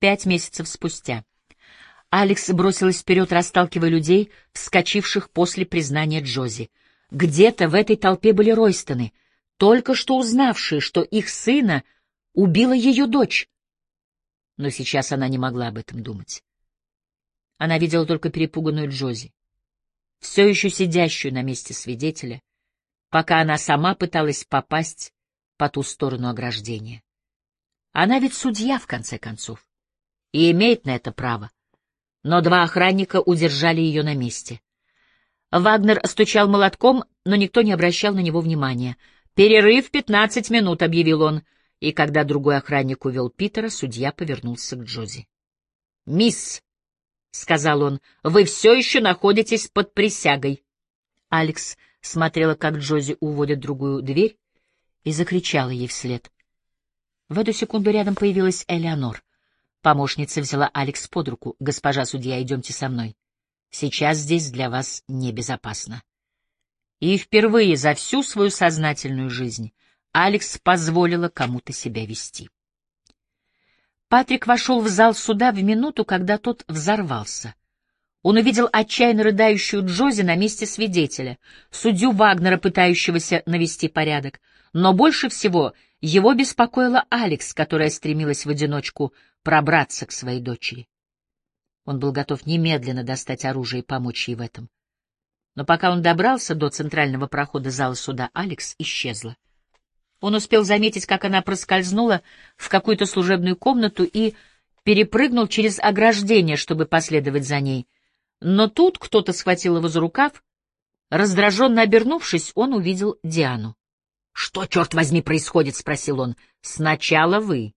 5 месяцев спустя. Алекс бросилась вперед, расталкивая людей, вскочивших после признания Джози. Где-то в этой толпе были Ройстоны, только что узнавшие, что их сына убила ее дочь. Но сейчас она не могла об этом думать. Она видела только перепуганную Джози, все еще сидящую на месте свидетеля, пока она сама пыталась попасть по ту сторону ограждения. Она ведь судья, в конце концов, и имеет на это право. Но 2 охранника удержали ее на месте. Вагнер стучал молотком, но никто не обращал на него внимания. «Перерыв 15 минут», — объявил он, и когда другой охранник увел Питера, судья повернулся к Джози. «Мисс», — сказал он, — «вы все еще находитесь под присягой». Алекс смотрела, как Джози уводит другую дверь, и закричала ей вслед. В эту секунду рядом появилась Элеонор. Помощница взяла Алекс под руку. «Госпожа судья, идемте со мной. Сейчас здесь для вас небезопасно». И впервые за всю свою сознательную жизнь Алекс позволила кому-то себя вести. Патрик вошел в зал суда в минуту, когда тот взорвался. Он увидел отчаянно рыдающую Джози на месте свидетеля, судью Вагнера, пытающегося навести порядок. Но больше всего его беспокоила Алекс, которая стремилась в одиночку пробраться к своей дочери. Он был готов немедленно достать оружие и помочь ей в этом. Но пока он добрался до центрального прохода зала суда, Алекс исчезла. Он успел заметить, как она проскользнула в какую-то служебную комнату и перепрыгнул через ограждение, чтобы последовать за ней. Но тут кто-то схватил его за рукав. Раздраженно обернувшись, он увидел Диану. «Что, черт возьми, происходит?» — спросил он. «Сначала вы».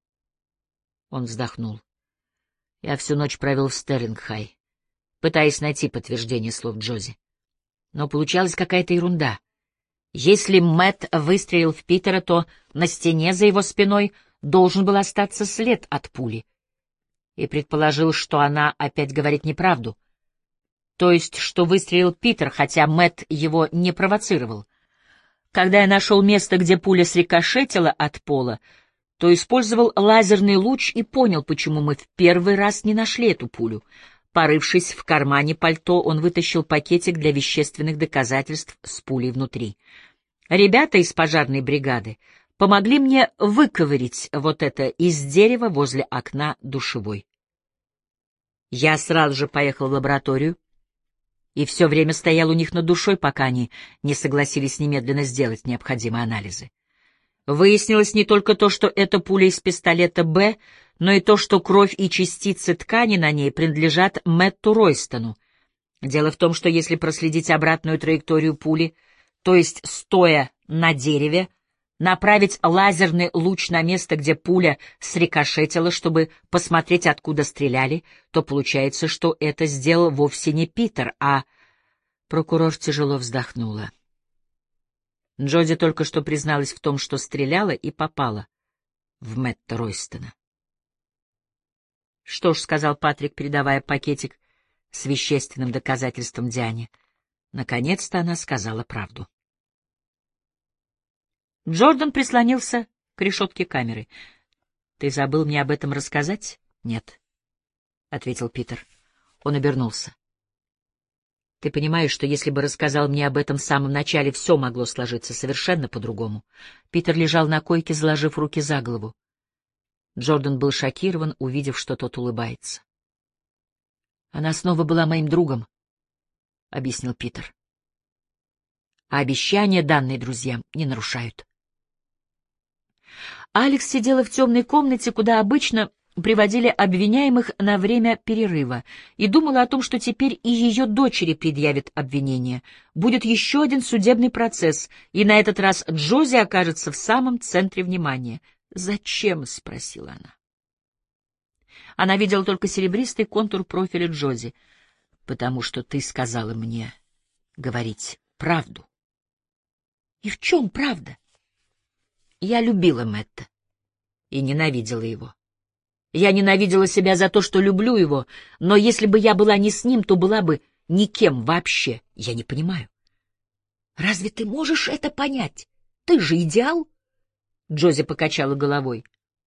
Он вздохнул. «Я всю ночь провел в Стерлингхай, пытаясь найти подтверждение слов Джози. Но получалась какая-то ерунда. Если Мэтт выстрелил в Питера, то на стене за его спиной должен был остаться след от пули. И предположил, что она опять говорит неправду. То есть, что выстрелил Питер, хотя Мэтт его не провоцировал. Когда я нашел место, где пуля срикошетила от пола, то использовал лазерный луч и понял, почему мы в первый раз не нашли эту пулю. Порывшись в кармане пальто, он вытащил пакетик для вещественных доказательств с пулей внутри. Ребята из пожарной бригады помогли мне выковырять вот это из дерева возле окна душевой. Я сразу же поехал в лабораторию и все время стоял у них над душой, пока они не согласились немедленно сделать необходимые анализы. Выяснилось не только то, что это пуля из пистолета «Б», но и то, что кровь и частицы ткани на ней принадлежат Мэтту Ройстону. Дело в том, что если проследить обратную траекторию пули, то есть, стоя на дереве, направить лазерный луч на место, где пуля срикошетила, чтобы посмотреть, откуда стреляли, то получается, что это сделал вовсе не Питер, а... Прокурор тяжело вздохнула. Джози только что призналась в том, что стреляла и попала в Мэтта Ройстона. «Что ж», — сказал Патрик, передавая пакетик с вещественным доказательством Диане, — наконец-то она сказала правду. Джордан прислонился к решетке камеры. «Ты забыл мне об этом рассказать?» «Нет», — ответил Питер. Он обернулся. «Ты понимаешь, что если бы рассказал мне об этом в самом начале, все могло сложиться совершенно по-другому?» Питер лежал на койке, заложив руки за голову. Джордан был шокирован, увидев, что тот улыбается. «Она снова была моим другом», — объяснил Питер. «А обещания, данные друзьям, не нарушают». Алекс сидела в темной комнате, куда обычно приводили обвиняемых на время перерыва, и думала о том, что теперь и ее дочери предъявят обвинение. Будет еще один судебный процесс, и на этот раз Джози окажется в самом центре внимания. «Зачем?» — спросила она. Она видела только серебристый контур профиля Джози. «Потому что ты сказала мне говорить правду». «И в чем правда?» «Я любила Мэтта и ненавидела его. Я ненавидела себя за то, что люблю его, но если бы я была не с ним, то была бы никем вообще. Я не понимаю». «Разве ты можешь это понять? Ты же идеал?» Джози покачала головой.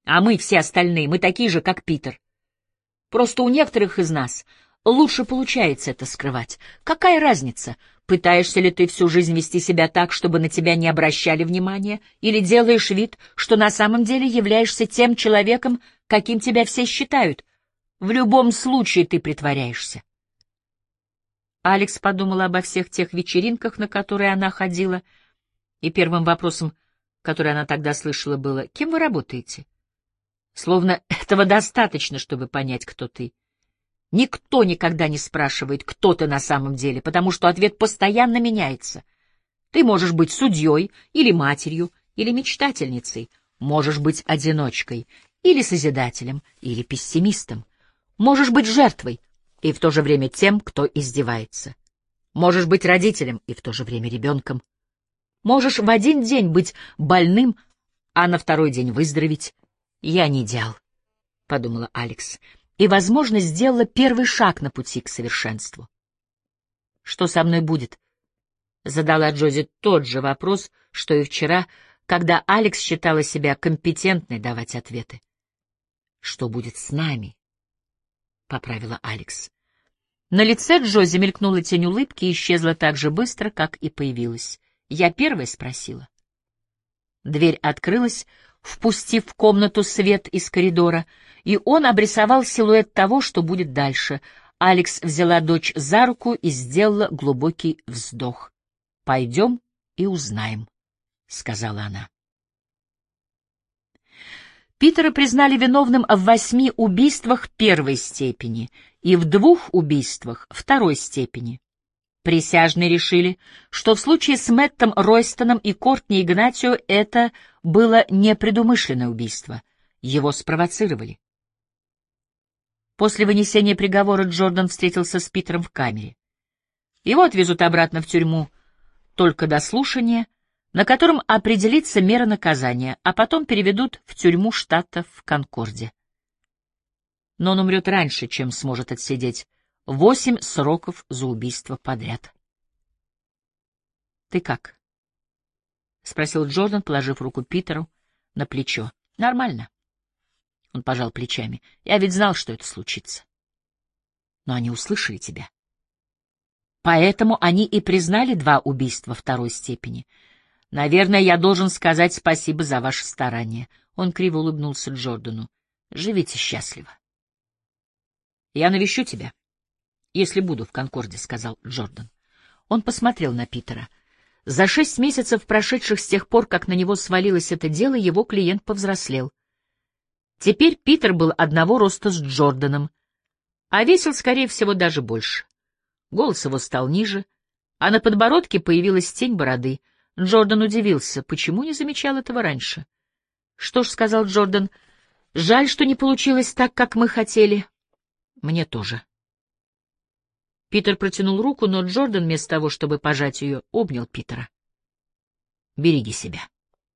А мы, все остальные, мы такие же, как Питер. Просто у некоторых из нас лучше получается это скрывать. Какая разница, пытаешься ли ты всю жизнь вести себя так, чтобы на тебя не обращали внимания, или делаешь вид, что на самом деле являешься тем человеком, каким тебя все считают? В любом случае ты притворяешься. Алекс подумала обо всех тех вечеринках, на которые она ходила, и первым вопросом, который она тогда слышала, было: «Кем вы работаете?» Словно этого достаточно, чтобы понять, кто ты. Никто никогда не спрашивает, кто ты на самом деле, потому что ответ постоянно меняется. Ты можешь быть судьей, или матерью, или мечтательницей, можешь быть одиночкой, или созидателем, или пессимистом. Можешь быть жертвой и в то же время тем, кто издевается. Можешь быть родителем и в то же время ребенком. Можешь в один день быть больным, а на второй день выздороветь. «Я не идеал», — подумала Алекс, и, возможно, сделала первый шаг на пути к совершенству. «Что со мной будет?» — задала Джози тот же вопрос, что и вчера, когда Алекс считала себя компетентной давать ответы. «Что будет с нами?» — поправила Алекс. На лице Джози мелькнула тень улыбки и исчезла так же быстро, как и появилась. «Я первая спросила». Дверь открылась, впустив в комнату свет из коридора, и он обрисовал силуэт того, что будет дальше. Алекс взяла дочь за руку и сделала глубокий вздох. «Пойдем и узнаем», — сказала она. Питера признали виновным в 8 убийствах первой степени и в 2 убийствах второй степени. Присяжные решили, что в случае с Мэттом Ройстоном и Кортни Игнатио это было непредумышленное убийство. Его спровоцировали. После вынесения приговора Джордан встретился с Питером в камере. Его отвезут обратно в тюрьму только до слушания, на котором определится мера наказания, а потом переведут в тюрьму штата в Конкорде. Но он умрет раньше, чем сможет отсидеть 8 сроков за убийство подряд. «Ты как?» — спросил Джордан, положив руку Питеру на плечо. «Нормально». Он пожал плечами. «Я ведь знал, что это случится». «Но они услышали тебя. Поэтому они и признали 2 убийства второй степени. Наверное, я должен сказать спасибо за ваше старание». Он криво улыбнулся Джордану. «Живите счастливо». «Я навещу тебя, если буду в Конкорде», — сказал Джордан. Он посмотрел на Питера. За 6 месяцев, прошедших с тех пор, как на него свалилось это дело, его клиент повзрослел. Теперь Питер был одного роста с Джорданом, а весил, скорее всего, даже больше. Голос его стал ниже, а на подбородке появилась тень бороды. Джордан удивился, почему не замечал этого раньше. «Что ж», — сказал Джордан, — «жаль, что не получилось так, как мы хотели». «Мне тоже». Питер протянул руку, но Джордан, вместо того, чтобы пожать ее, обнял Питера. «Береги себя».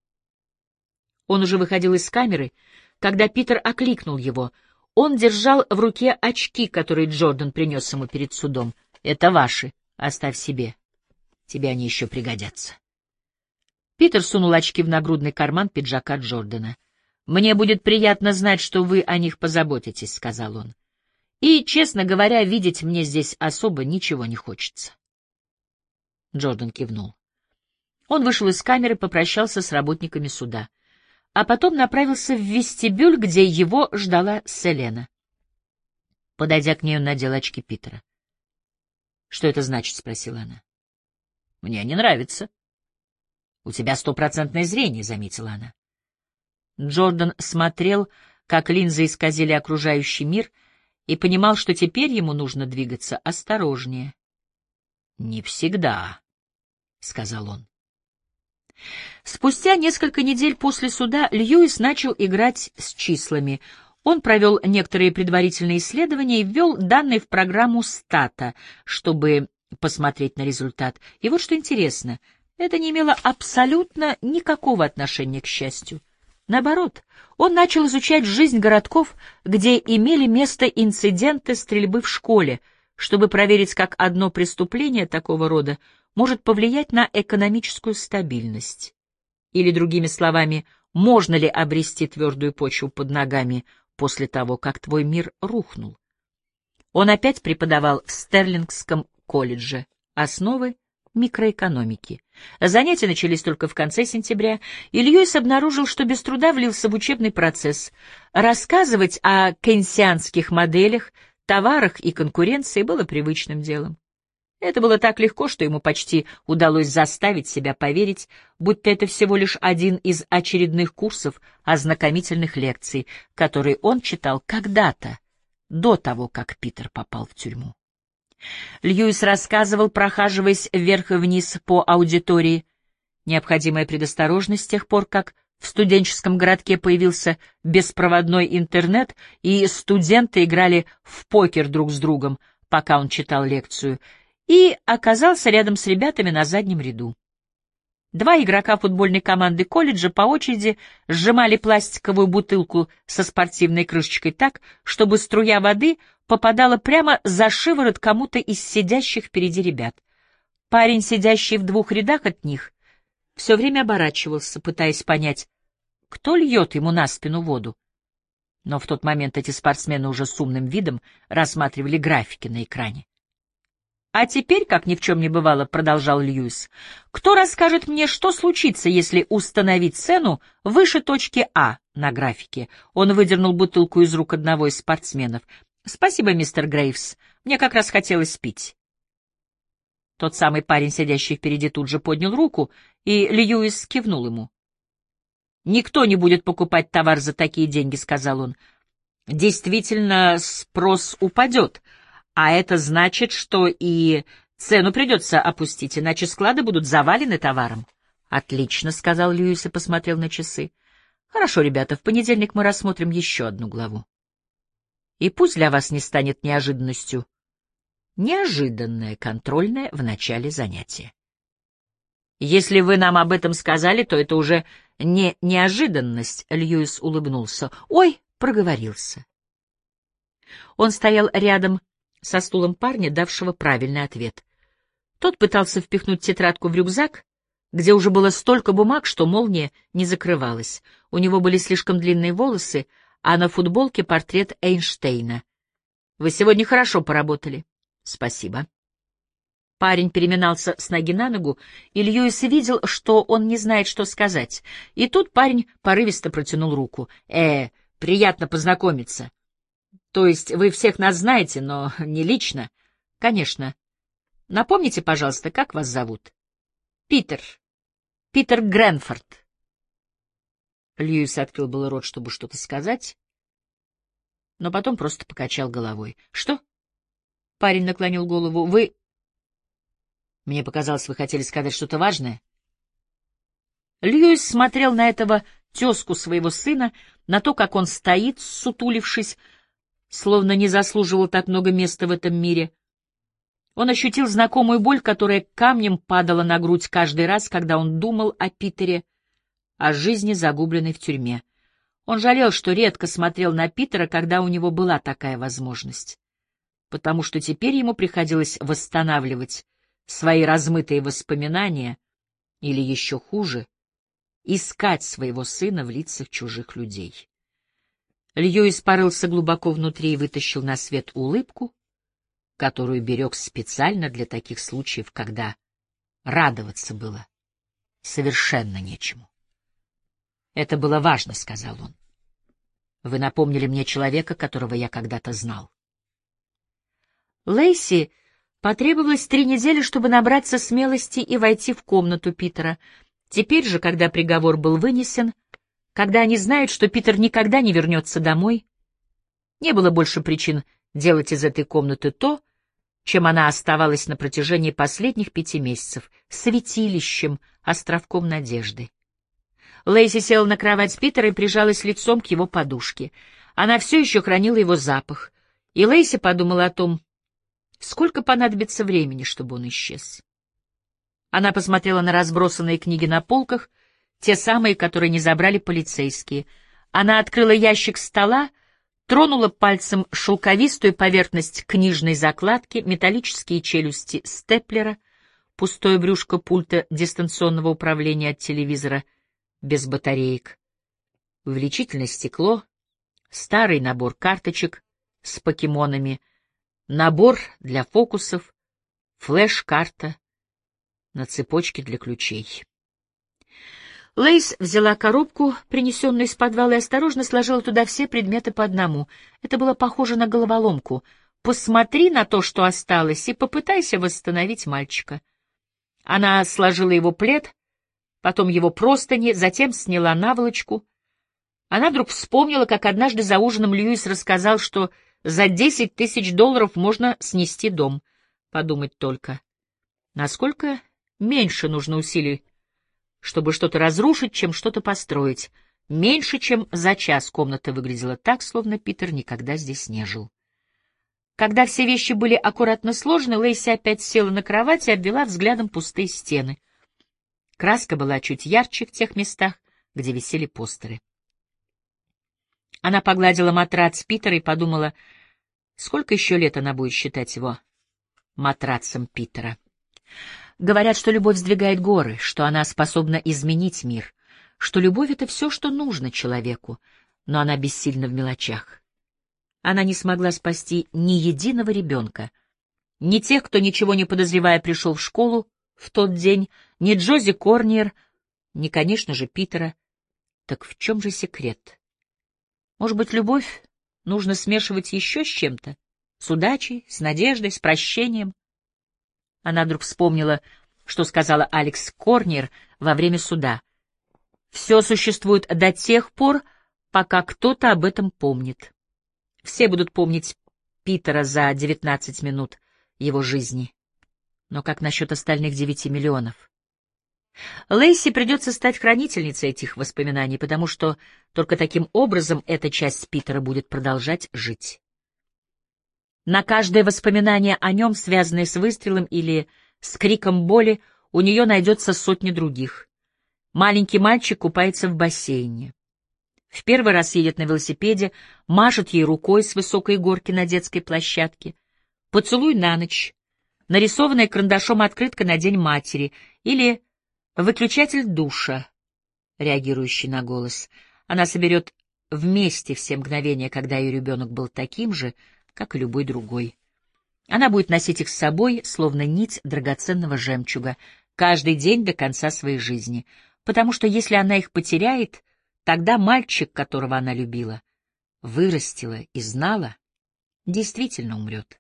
Он уже выходил из камеры, когда Питер окликнул его. Он держал в руке очки, которые Джордан принес ему перед судом. «Это ваши, оставь себе. Тебе они еще пригодятся». Питер сунул очки в нагрудный карман пиджака Джордана. «Мне будет приятно знать, что вы о них позаботитесь», — сказал он. «И, честно говоря, видеть мне здесь особо ничего не хочется». Джордан кивнул. Он вышел из камеры, попрощался с работниками суда, а потом направился в вестибюль, где его ждала Селена. Подойдя к ней, он надел очки Питера. «Что это значит?» — спросила она. «Мне не нравится». «У тебя 100% зрение», — заметила она. Джордан смотрел, как линзы исказили окружающий мир, и понимал, что теперь ему нужно двигаться осторожнее. «Не всегда», — сказал он. Спустя несколько недель после суда Льюис начал играть с числами. Он провел некоторые предварительные исследования и ввел данные в программу стата, чтобы посмотреть на результат. И вот что интересно, это не имело абсолютно никакого отношения к счастью. Наоборот, он начал изучать жизнь городков, где имели место инциденты стрельбы в школе, чтобы проверить, как одно преступление такого рода может повлиять на экономическую стабильность. Или, другими словами, Можно ли обрести твердую почву под ногами после того, как твой мир рухнул? Он опять преподавал в Стерлингском колледже основы микроэкономики. Занятия начались только в конце сентября, и Льюис обнаружил, что без труда влился в учебный процесс. Рассказывать о кейнсианских моделях, товарах и конкуренции было привычным делом. Это было так легко, что ему почти удалось заставить себя поверить, будто это всего лишь один из очередных курсов ознакомительных лекций, которые он читал когда-то, до того, как Питер попал в тюрьму. Льюис рассказывал, прохаживаясь вверх и вниз по аудитории. Необходимая предосторожность с тех пор, как в студенческом городке появился беспроводной интернет, и студенты играли в покер друг с другом, пока он читал лекцию, и оказался рядом с ребятами на заднем ряду. Два игрока футбольной команды колледжа по очереди сжимали пластиковую бутылку со спортивной крышечкой так, чтобы струя воды попадала прямо за шиворот кому-то из сидящих впереди ребят. Парень, сидящий в 2 рядах от них, все время оборачивался, пытаясь понять, кто льет ему на спину воду. Но в тот момент эти спортсмены уже с умным видом рассматривали графики на экране. «А теперь, как ни в чем не бывало, — продолжал Льюис, — кто расскажет мне, что случится, если установить цену выше точки А на графике?» Он выдернул бутылку из рук одного из спортсменов. «Спасибо, мистер Грейвс, мне как раз хотелось пить». Тот самый парень, сидящий впереди, тут же поднял руку, и Льюис кивнул ему. «Никто не будет покупать товар за такие деньги», — сказал он. «Действительно, спрос упадет. А это значит, что и цену придется опустить, иначе склады будут завалены товаром». «Отлично», — сказал Льюис и посмотрел на часы. «Хорошо, ребята, в понедельник мы рассмотрим еще одну главу. И пусть для вас не станет неожиданностью неожиданное контрольное в начале занятия. Если вы нам об этом сказали, то это уже не неожиданность», — Льюис улыбнулся. «Ой», — проговорился. Он стоял рядом со стулом парня, давшего правильный ответ. Тот пытался впихнуть тетрадку в рюкзак, где уже было столько бумаг, что молния не закрывалась. У него были слишком длинные волосы, а на футболке портрет Эйнштейна. «Вы сегодня хорошо поработали». «Спасибо». Парень переминался с ноги на ногу, и Льюис видел, что он не знает, что сказать. И тут парень порывисто протянул руку. Приятно познакомиться. То есть вы всех нас знаете, но не лично?» «Конечно. Напомните, пожалуйста, как вас зовут?» «Питер. Питер Гренфорд». Льюис открыл было рот, чтобы что-то сказать, но потом просто покачал головой. «Что?» Парень наклонил голову. «Вы...» «Мне показалось, вы хотели сказать что-то важное». Льюис смотрел на этого тезку своего сына, на то, как он стоит, ссутулившись, словно не заслуживал так много места в этом мире. Он ощутил знакомую боль, которая камнем падала на грудь каждый раз, когда он думал о Питере, о жизни, загубленной в тюрьме. Он жалел, что редко смотрел на Питера, когда у него была такая возможность, потому что теперь ему приходилось восстанавливать свои размытые воспоминания, или еще хуже, искать своего сына в лицах чужих людей. Льюис порылся глубоко внутри и вытащил на свет улыбку, которую берег специально для таких случаев, когда радоваться было совершенно нечему. «Это было важно», — сказал он. «Вы напомнили мне человека, которого я когда-то знал». Лейси потребовалось 3 недели, чтобы набраться смелости и войти в комнату Питера. Теперь же, когда приговор был вынесен, когда они знают, что Питер никогда не вернется домой, не было больше причин делать из этой комнаты то, чем она оставалась на протяжении последних 5 месяцев — святилищем, островком надежды. Лейси села на кровать Питера и прижалась лицом к его подушке. Она все еще хранила его запах, и Лейси подумала о том, сколько понадобится времени, чтобы он исчез. Она посмотрела на разбросанные книги на полках, те самые, которые не забрали полицейские. Она открыла ящик стола, тронула пальцем шелковистую поверхность книжной закладки, металлические челюсти степлера, пустое брюшко пульта дистанционного управления от телевизора без батареек. увеличительное стекло, старый набор карточек с покемонами, набор для фокусов, флеш-карта на цепочке для ключей. Лейс взяла коробку, принесенную из подвала, и осторожно сложила туда все предметы по одному. Это было похоже на головоломку. «Посмотри на то, что осталось, и попытайся восстановить мальчика». Она сложила его плед, потом его простыни, затем сняла наволочку. Она вдруг вспомнила, как однажды за ужином Льюис рассказал, что за $10 000 можно снести дом. Подумать только, насколько меньше нужно усилий, чтобы что-то разрушить, чем что-то построить. Меньше, чем за час комната выглядела так, словно Питер никогда здесь не жил. Когда все вещи были аккуратно сложены, Лейси опять села на кровать и обвела взглядом пустые стены. Краска была чуть ярче в тех местах, где висели постеры. Она погладила матрац Питера и подумала, сколько еще лет она будет считать его матрацем Питера. Говорят, что любовь сдвигает горы, что она способна изменить мир, что любовь — это все, что нужно человеку, но она бессильна в мелочах. Она не смогла спасти ни единого ребенка, ни тех, кто, ничего не подозревая, пришел в школу в тот день, ни Джози Корниер, ни, конечно же, Питера. Так в чем же секрет? Может быть, любовь нужно смешивать еще с чем-то? С удачей, с надеждой, с прощением? Она вдруг вспомнила, что сказала Алекс Корниер во время суда. «Все существует до тех пор, пока кто-то об этом помнит. Все будут помнить Питера за 19 минут его жизни. Но как насчет остальных 9 миллионов?» Лейси придется стать хранительницей этих воспоминаний, потому что только таким образом эта часть Питера будет продолжать жить. На каждое воспоминание о нем, связанное с выстрелом или с криком боли, у нее найдется сотни других. Маленький мальчик купается в бассейне. В первый раз едет на велосипеде, машет ей рукой с высокой горки на детской площадке. Поцелуй на ночь, нарисованная карандашом открытка на День матери или выключатель душа, реагирующий на голос. Она соберет вместе все мгновения, когда ее ребенок был таким же, как и любой другой. Она будет носить их с собой, словно нить драгоценного жемчуга, каждый день до конца своей жизни, потому что если она их потеряет, тогда мальчик, которого она любила, вырастила и знала, действительно умрет.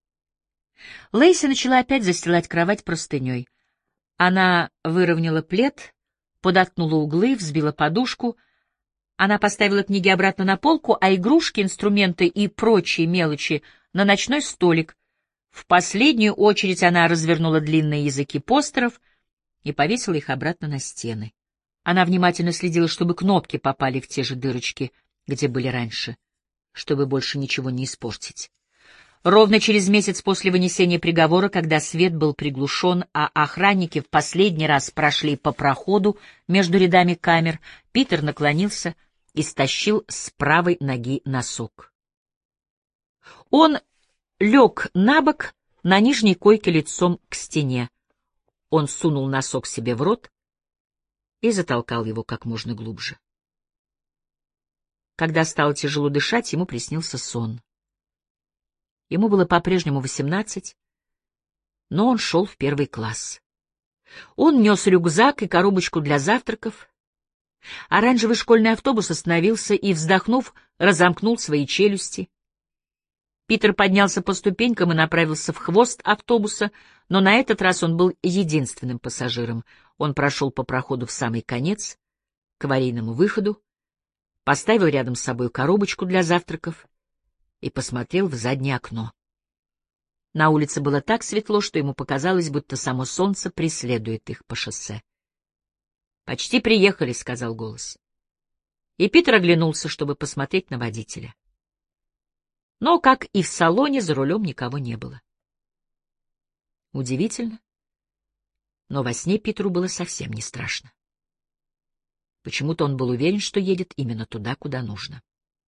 Лейси начала опять застилать кровать простыней. Она выровняла плед, подоткнула углы, взбила подушку. Она поставила книги обратно на полку, а игрушки, инструменты и прочие мелочи на ночной столик. В последнюю очередь она развернула длинные языки постеров и повесила их обратно на стены. Она внимательно следила, чтобы кнопки попали в те же дырочки, где были раньше, чтобы больше ничего не испортить. Ровно через месяц после вынесения приговора, когда свет был приглушен, а охранники в последний раз прошли по проходу между рядами камер, Питер наклонился и стащил с правой ноги носок. Он лег на бок на нижней койке лицом к стене. Он сунул носок себе в рот и затолкал его как можно глубже. Когда стало тяжело дышать, ему приснился сон. Ему было по-прежнему 18, но он шел в 1 класс. Он нес рюкзак и коробочку для завтраков. Оранжевый школьный автобус остановился и, вздохнув, разомкнул свои челюсти. Питер поднялся по ступенькам и направился в хвост автобуса, но на этот раз он был единственным пассажиром. Он прошел по проходу в самый конец, к аварийному выходу, поставил рядом с собой коробочку для завтраков и посмотрел в заднее окно. На улице было так светло, что ему показалось, будто само солнце преследует их по шоссе. «Почти приехали», — сказал голос. И Питер оглянулся, чтобы посмотреть на водителя. Но, как и в салоне, за рулем никого не было. Удивительно, но во сне Питеру было совсем не страшно. Почему-то он был уверен, что едет именно туда, куда нужно.